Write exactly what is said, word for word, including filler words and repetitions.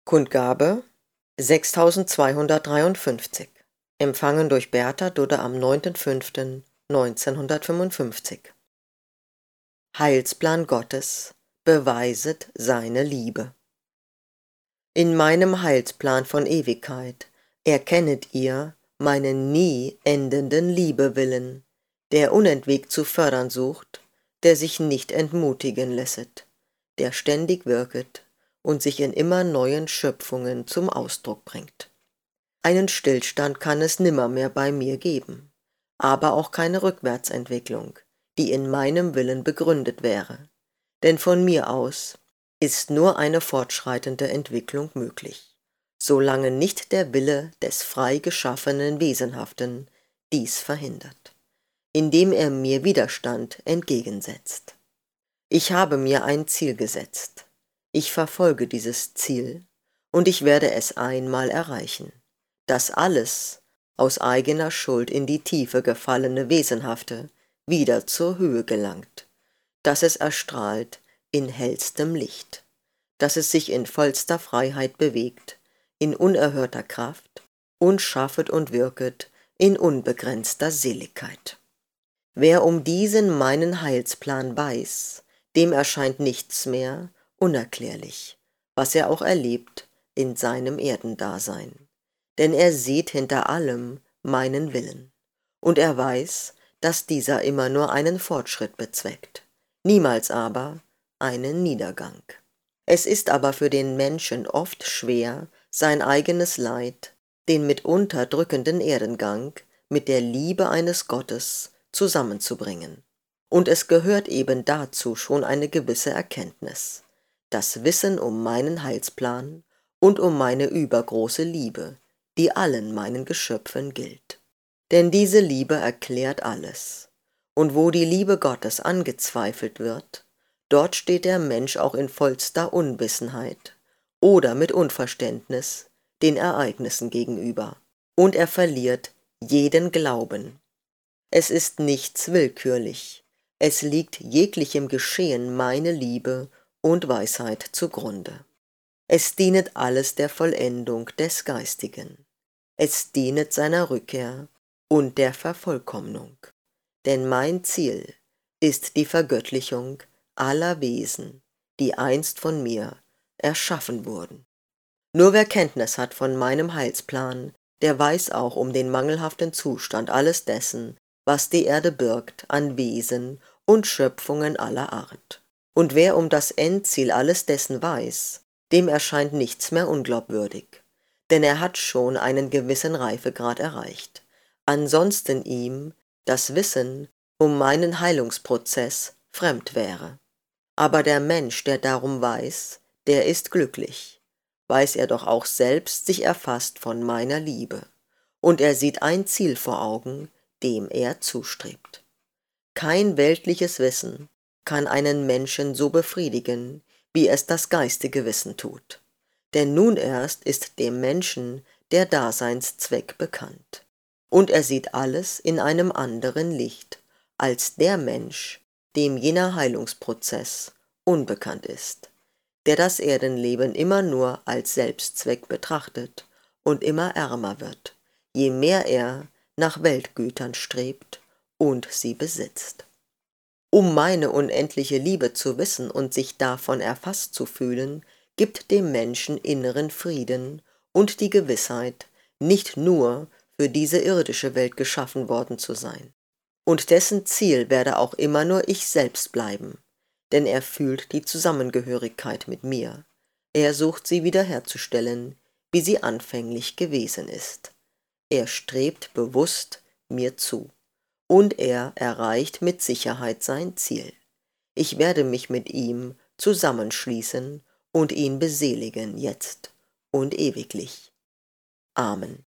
Kundgabe sechstausendzweihundertdreiundfünfzig, empfangen durch Bertha Dudde am neunten fünften neunzehnhundertfünfundfünfzig. Heilsplan Gottes beweiset seine Liebe. In meinem Heilsplan von Ewigkeit erkennet ihr meinen nie endenden Liebewillen, der unentwegt zu fördern sucht, der sich nicht entmutigen lässet, der ständig wirket und sich in immer neuen Schöpfungen zum Ausdruck bringt. Einen Stillstand kann es nimmermehr bei mir geben, aber auch keine Rückwärtsentwicklung, die in meinem Willen begründet wäre, denn von mir aus ist nur eine fortschreitende Entwicklung möglich, solange nicht der Wille des frei geschaffenen Wesenhaften dies verhindert, indem er mir Widerstand entgegensetzt. Ich habe mir ein Ziel gesetzt, ich verfolge dieses Ziel, und ich werde es einmal erreichen, dass alles aus eigener Schuld in die Tiefe gefallene Wesenhafte wieder zur Höhe gelangt, dass es erstrahlt in hellstem Licht, dass es sich in vollster Freiheit bewegt, in unerhörter Kraft und schaffet und wirket in unbegrenzter Seligkeit. Wer um diesen meinen Heilsplan weiß, dem erscheint nichts mehr unerklärlich, was er auch erlebt in seinem Erdendasein, denn er sieht hinter allem meinen Willen, und er weiß, dass dieser immer nur einen Fortschritt bezweckt, niemals aber einen Niedergang. Es ist aber für den Menschen oft schwer, sein eigenes Leid, den mitunter drückenden Erdengang, mit der Liebe eines Gottes zusammenzubringen. Und es gehört eben dazu schon eine gewisse Erkenntnis, das Wissen um meinen Heilsplan und um meine übergroße Liebe, die allen meinen Geschöpfen gilt. Denn diese Liebe erklärt alles. Und wo die Liebe Gottes angezweifelt wird, dort steht der Mensch auch in vollster Unwissenheit oder mit Unverständnis den Ereignissen gegenüber, und er verliert jeden Glauben. Es ist nichts willkürlich, es liegt jeglichem Geschehen meine Liebe und Weisheit zugrunde. Es dienet alles der Vollendung des Geistigen, es dienet seiner Rückkehr und der Vervollkommnung, denn mein Ziel ist die Vergöttlichung aller Wesen, die einst von mir erschaffen wurden. Nur wer Kenntnis hat von meinem Heilsplan, der weiß auch um den mangelhaften Zustand alles dessen, was die Erde birgt an Wesen und Schöpfungen aller Art. Und wer um das Endziel alles dessen weiß, dem erscheint nichts mehr unglaubwürdig, denn er hat schon einen gewissen Reifegrad erreicht. Ansonsten ihm das Wissen um meinen Heilungsprozess fremd wäre. Aber der Mensch, der darum weiß, der ist glücklich, weiß er doch auch selbst sich erfasst von meiner Liebe, und er sieht ein Ziel vor Augen, dem er zustrebt. Kein weltliches Wissen kann einen Menschen so befriedigen, wie es das geistige Wissen tut. Denn nun erst ist dem Menschen der Daseinszweck bekannt, und er sieht alles in einem anderen Licht, als der Mensch, dem jener Heilungsprozess unbekannt ist, der das Erdenleben immer nur als Selbstzweck betrachtet und immer ärmer wird, je mehr er nach Weltgütern strebt und sie besitzt. Um meine unendliche Liebe zu wissen und sich davon erfasst zu fühlen, gibt dem Menschen inneren Frieden und die Gewissheit, nicht nur für diese irdische Welt geschaffen worden zu sein. Und dessen Ziel werde auch immer nur ich selbst bleiben, denn er fühlt die Zusammengehörigkeit mit mir. Er sucht sie wiederherzustellen, wie sie anfänglich gewesen ist. Er strebt bewusst mir zu, und er erreicht mit Sicherheit sein Ziel. Ich werde mich mit ihm zusammenschließen und ihn beseligen jetzt und ewiglich. Amen.